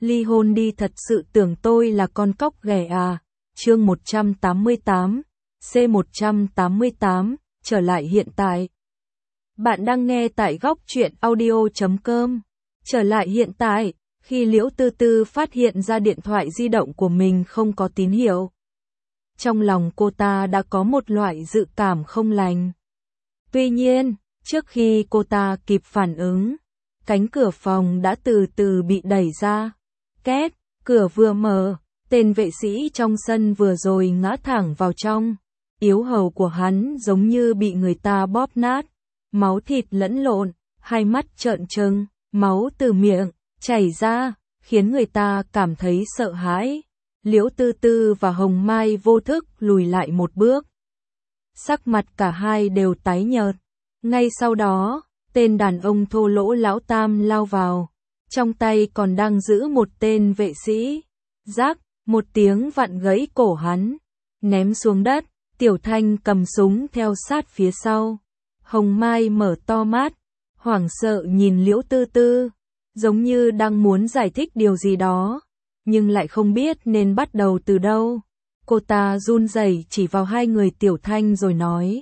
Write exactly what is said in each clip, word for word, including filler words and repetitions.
ly hôn đi, thật sự tưởng tôi là con cóc ghẻ à. Chương một trăm tám mươi tám, C một trăm tám mươi tám, trở lại hiện tại. Bạn đang nghe tại góc truyện audio chấm com. Trở lại hiện tại, khi Liễu Tư Tư phát hiện ra điện thoại di động của mình không có tín hiệu. Trong lòng cô ta đã có một loại dự cảm không lành. Tuy nhiên, trước khi cô ta kịp phản ứng, cánh cửa phòng đã từ từ bị đẩy ra. Két, cửa vừa mở, tên vệ sĩ trong sân vừa rồi ngã thẳng vào trong. Yếu hầu của hắn giống như bị người ta bóp nát, máu thịt lẫn lộn, hai mắt trợn trừng, máu từ miệng chảy ra, khiến người ta cảm thấy sợ hãi. Liễu Tư Tư và Hồng Mai vô thức lùi lại một bước. Sắc mặt cả hai đều tái nhợt. Ngay sau đó, tên đàn ông thô lỗ lão tam lao vào, trong tay còn đang giữ một tên vệ sĩ. Rác, một tiếng vặn gãy cổ hắn, ném xuống đất. Tiểu Thanh cầm súng theo sát phía sau. Hồng Mai mở to mắt, hoảng sợ nhìn Liễu Tư Tư, giống như đang muốn giải thích điều gì đó, nhưng lại không biết nên bắt đầu từ đâu. Cô ta run rẩy chỉ vào hai người Tiểu Thanh rồi nói: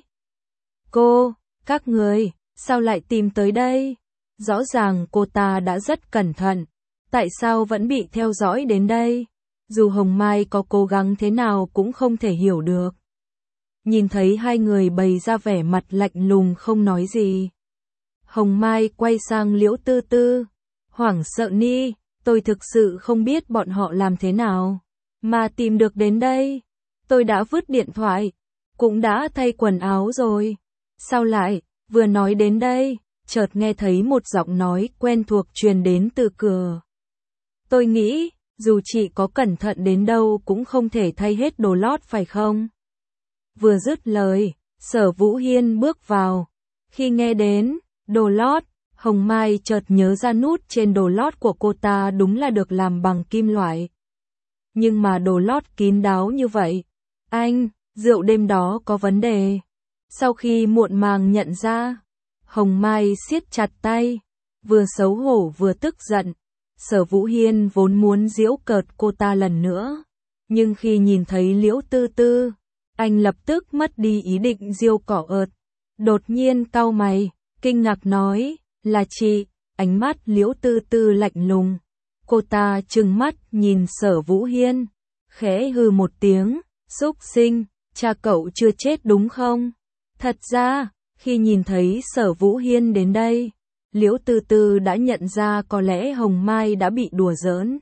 Cô, các người, sao lại tìm tới đây? Rõ ràng cô ta đã rất cẩn thận, tại sao vẫn bị theo dõi đến đây? Dù Hồng Mai có cố gắng thế nào cũng không thể hiểu được. Nhìn thấy hai người bày ra vẻ mặt lạnh lùng không nói gì, Hồng Mai quay sang Liễu Tư Tư, hoảng sợ ni, tôi thực sự không biết bọn họ làm thế nào mà tìm được đến đây. Tôi đã vứt điện thoại, cũng đã thay quần áo rồi. Sao lại, vừa nói đến đây, chợt nghe thấy một giọng nói quen thuộc truyền đến từ cửa. Tôi nghĩ, dù chị có cẩn thận đến đâu cũng không thể thay hết đồ lót phải không? Vừa dứt lời, Sở Vũ Hiên bước vào. Khi nghe đến đồ lót, Hồng Mai chợt nhớ ra nút trên đồ lót của cô ta đúng là được làm bằng kim loại. Nhưng mà đồ lót kín đáo như vậy, anh, rượu đêm đó có vấn đề. Sau khi muộn màng nhận ra, Hồng Mai siết chặt tay, vừa xấu hổ vừa tức giận. Sở Vũ Hiên vốn muốn giễu cợt cô ta lần nữa, nhưng khi nhìn thấy Liễu Tư Tư, anh lập tức mất đi ý định giêu cỏ ợt. Đột nhiên cau mày, kinh ngạc nói, là chị. Ánh mắt Liễu Tư Tư lạnh lùng. Cô ta trừng mắt nhìn Sở Vũ Hiên, khẽ hừ một tiếng, xúc sinh, cha cậu chưa chết đúng không? Thật ra, khi nhìn thấy Sở Vũ Hiên đến đây, Liễu Tư Tư đã nhận ra có lẽ Hồng Mai đã bị đùa giỡn.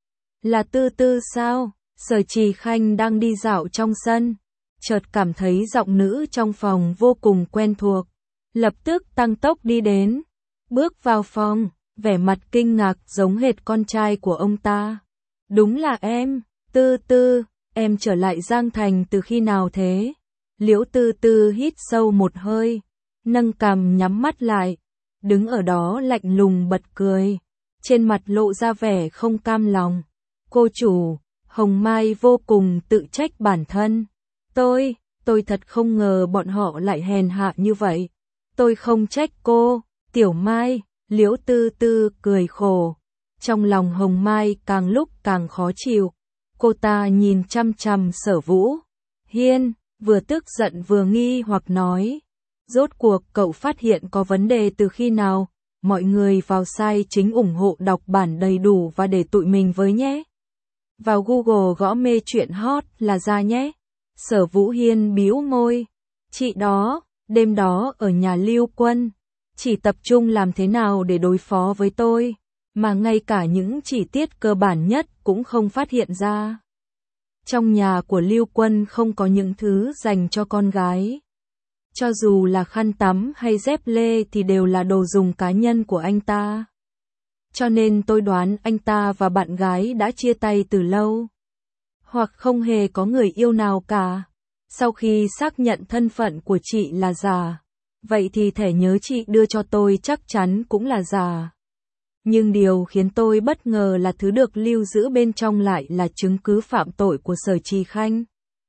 Là Tư Tư sao? Sở Trì Khanh đang đi dạo trong sân, chợt cảm thấy giọng nữ trong phòng vô cùng quen thuộc, lập tức tăng tốc đi đến, bước vào phòng, vẻ mặt kinh ngạc giống hệt con trai của ông ta. Đúng là em, Tư Tư, em trở lại Giang Thành từ khi nào thế? Liễu Tư Tư hít sâu một hơi, nâng cằm nhắm mắt lại, đứng ở đó lạnh lùng bật cười, trên mặt lộ ra vẻ không cam lòng. Cô chủ, Hồng Mai vô cùng tự trách bản thân. Tôi, tôi thật không ngờ bọn họ lại hèn hạ như vậy. Tôi không trách cô, Tiểu Mai. Liễu Tư Tư cười khổ. Trong lòng Hồng Mai càng lúc càng khó chịu. Cô ta nhìn chăm chăm Sở Vũ Hiên, vừa tức giận vừa nghi hoặc nói. Rốt cuộc cậu phát hiện có vấn đề từ khi nào? Mọi người vào site chính ủng hộ đọc bản đầy đủ và để tụi mình với nhé. Vào Google gõ mê truyện hot là ra nhé. Sở Vũ Hiên bĩu môi. Chị đó, đêm đó ở nhà Lưu Quân, chỉ tập trung làm thế nào để đối phó với tôi, mà ngay cả những chi tiết cơ bản nhất cũng không phát hiện ra. Trong nhà của Lưu Quân không có những thứ dành cho con gái. Cho dù là khăn tắm hay dép lê thì đều là đồ dùng cá nhân của anh ta. Cho nên tôi đoán anh ta và bạn gái đã chia tay từ lâu, hoặc không hề có người yêu nào cả. Sau khi xác nhận thân phận của chị là giả, vậy thì thẻ nhớ chị đưa cho tôi chắc chắn cũng là giả. Nhưng điều khiến tôi bất ngờ là thứ được lưu giữ bên trong lại là chứng cứ phạm tội của Sở Trì Khanh.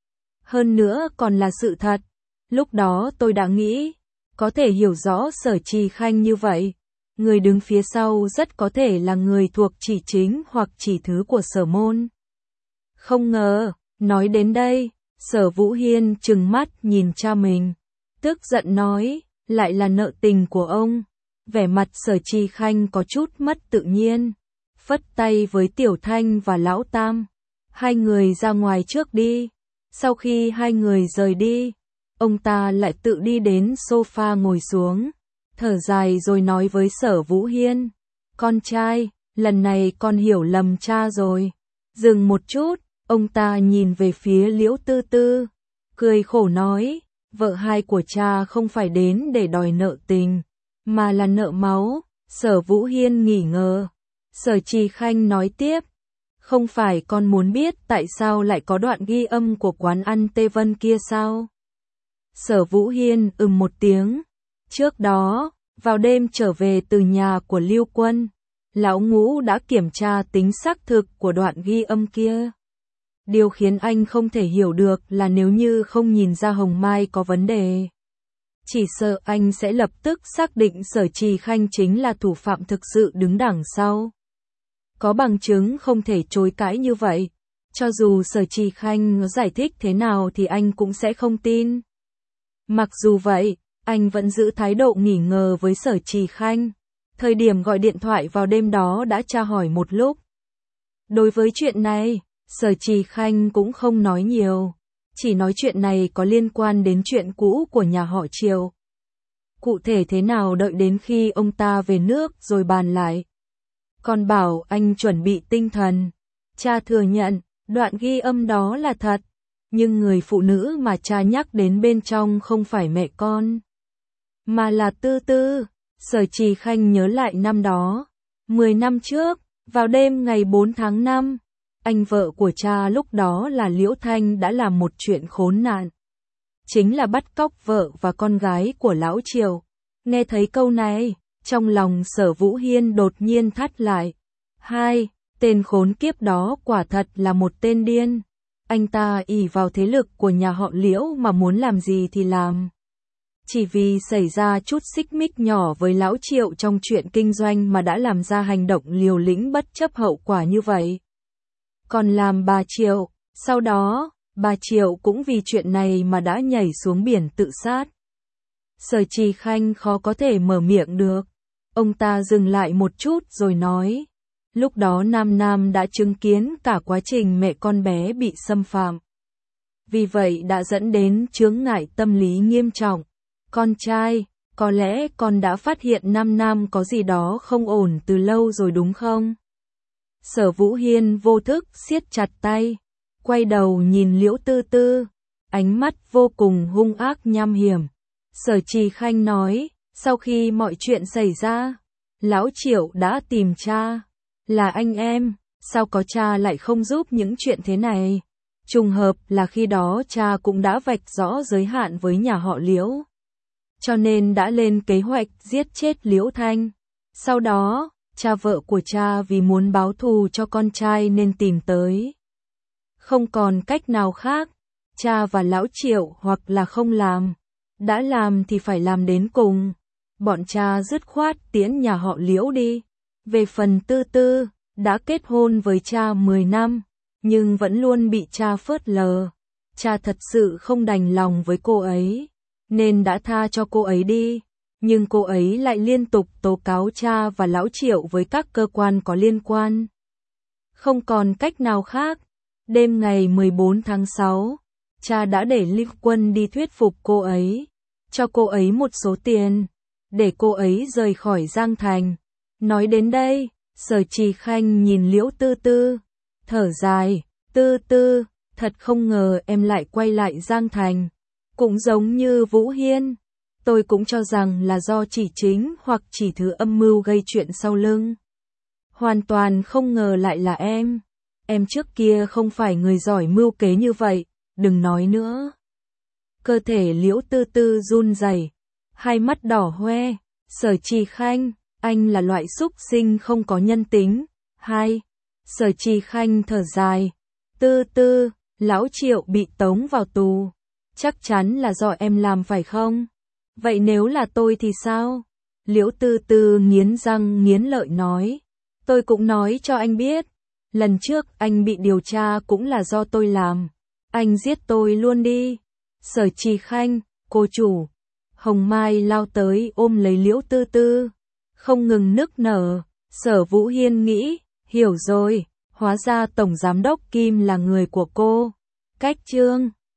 Hơn nữa còn là sự thật. Lúc đó tôi đã nghĩ, có thể hiểu rõ Sở Trì Khanh như vậy, Người đứng phía sau rất có thể là người thuộc chỉ chính hoặc chỉ thứ của Sở Môn. Không ngờ, nói đến đây, Sở Vũ Hiên trừng mắt nhìn cha mình, tức giận nói, lại là nợ tình của ông. Vẻ mặt Sở Trì Khanh có chút mất tự nhiên, phất tay với Tiểu Thanh và Lão Tam, hai người ra ngoài trước đi. Sau khi hai người rời đi, ông ta lại tự đi đến sofa ngồi xuống, thở dài rồi nói với Sở Vũ Hiên, con trai, lần này con hiểu lầm cha rồi. Dừng một chút, ông ta nhìn về phía Liễu Tư Tư, cười khổ nói, vợ hai của cha không phải đến để đòi nợ tình, mà là nợ máu. Sở Vũ Hiên nghỉ ngờ. Sở Trì Khanh nói tiếp, không phải con muốn biết tại sao lại có đoạn ghi âm của quán ăn Tê Vân kia sao? Sở Vũ Hiên ừm một tiếng. Trước đó, vào đêm trở về từ nhà của Lưu Quân, Lão Ngũ đã kiểm tra tính xác thực của đoạn ghi âm kia. Điều khiến anh không thể hiểu được là nếu như không nhìn ra Hồng Mai có vấn đề, chỉ sợ anh sẽ lập tức xác định Sở Trì Khanh chính là thủ phạm thực sự đứng đằng sau. Có bằng chứng không thể chối cãi như vậy, cho dù Sở Trì Khanh giải thích thế nào thì anh cũng sẽ không tin. Mặc dù vậy, anh vẫn giữ thái độ nghi ngờ với Sở Trì Khanh. Thời điểm gọi điện thoại vào đêm đó đã tra hỏi một lúc. Đối với chuyện này, Sở Trì Khanh cũng không nói nhiều, chỉ nói chuyện này có liên quan đến chuyện cũ của nhà họ Triều. Cụ thể thế nào đợi đến khi ông ta về nước rồi bàn lại. Còn bảo anh chuẩn bị tinh thần. Cha thừa nhận, đoạn ghi âm đó là thật, nhưng người phụ nữ mà cha nhắc đến bên trong không phải mẹ con, mà là Tư Tư. Sở Trì Khanh nhớ lại năm đó, mười năm trước, vào đêm ngày bốn tháng năm, anh vợ của cha lúc đó là Liễu Thanh đã làm một chuyện khốn nạn. Chính là bắt cóc vợ và con gái của Lão Triều. Nghe thấy câu này, trong lòng Sở Vũ Hiên đột nhiên thắt lại. Hai, tên khốn kiếp đó quả thật là một tên điên. Anh ta ỷ vào thế lực của nhà họ Liễu mà muốn làm gì thì làm. Chỉ vì xảy ra chút xích mích nhỏ với Lão Triệu trong chuyện kinh doanh mà đã làm ra hành động liều lĩnh bất chấp hậu quả như vậy. Còn làm bà Triệu, sau đó, bà Triệu cũng vì chuyện này mà đã nhảy xuống biển tự sát. Sở Trì Khanh khó có thể mở miệng được. Ông ta dừng lại một chút rồi nói, lúc đó Nam Nam đã chứng kiến cả quá trình mẹ con bé bị xâm phạm. Vì vậy đã dẫn đến chướng ngại tâm lý nghiêm trọng. Con trai, có lẽ con đã phát hiện Nam Nam có gì đó không ổn từ lâu rồi đúng không? Sở Vũ Hiên vô thức siết chặt tay, quay đầu nhìn Liễu Tư Tư, ánh mắt vô cùng hung ác nham hiểm. Sở Trì Khanh nói, sau khi mọi chuyện xảy ra, Lão Triệu đã tìm cha, là anh em, sao có cha lại không giúp những chuyện thế này? Trùng hợp là khi đó cha cũng đã vạch rõ giới hạn với nhà họ Liễu, cho nên đã lên kế hoạch giết chết Liễu Thanh. Sau đó, cha vợ của cha vì muốn báo thù cho con trai nên tìm tới. Không còn cách nào khác, cha và Lão Triệu hoặc là không làm, đã làm thì phải làm đến cùng. Bọn cha dứt khoát tiễn nhà họ Liễu đi. Về phần Tư Tư, đã kết hôn với cha mười năm, nhưng vẫn luôn bị cha phớt lờ. Cha thật sự không đành lòng với cô ấy, nên đã tha cho cô ấy đi. Nhưng cô ấy lại liên tục tố cáo cha và Lão Triệu với các cơ quan có liên quan. Không còn cách nào khác, đêm ngày mười bốn tháng sáu, cha đã để Lưu Quân đi thuyết phục cô ấy, cho cô ấy một số tiền, để cô ấy rời khỏi Giang Thành. Nói đến đây, Sở Trì Khanh nhìn Liễu Tư Tư, thở dài, Tư Tư, thật không ngờ em lại quay lại Giang Thành. Cũng giống như Vũ Hiên, tôi cũng cho rằng là do chỉ chính hoặc chỉ thứ âm mưu gây chuyện sau lưng. Hoàn toàn không ngờ lại là em. Em trước kia không phải người giỏi mưu kế như vậy, đừng nói nữa. Cơ thể Liễu Tư Tư run rẩy, hai mắt đỏ hoe. Sở Trì Khanh, anh là loại súc sinh không có nhân tính. Hai, Sở Trì Khanh thở dài, Tư Tư, Lão Triệu bị tống vào tù, chắc chắn là do em làm phải không? Vậy nếu là tôi thì sao? Liễu Tư Tư nghiến răng nghiến lợi nói. Tôi cũng nói cho anh biết. Lần trước anh bị điều tra cũng là do tôi làm. Anh giết tôi luôn đi. Sở Trì Khanh, cô chủ. Hồng Mai lao tới ôm lấy Liễu Tư Tư. Không ngừng nức nở. Sở Vũ Hiên nghĩ, hiểu rồi. Hóa ra Tổng Giám đốc Kim là người của cô. Cách chương